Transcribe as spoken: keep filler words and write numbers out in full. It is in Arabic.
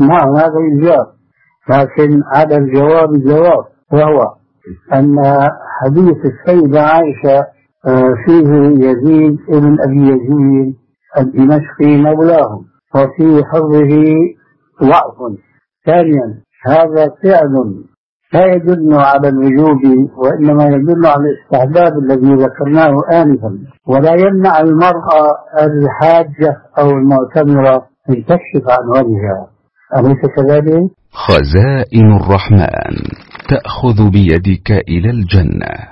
نعم هذا إيجاب، لكن على الجواب جواب، وهو أن حديث السيدة عائشة فيه يزيد ابن أبي يزيد الدمشقي مولاه، وفي حظه ضعف. ثانيا هذا فعل لا يدل على الوجوب، وإنما يدل على الاستحباب الذي ذكرناه آنفا، ولا يمنع المرأة الحاجة أو المعتمرة أن تكشف عن وجهها، أليس كذلك؟ خزائن الرحمن تأخذ بيدك إلى الجنة.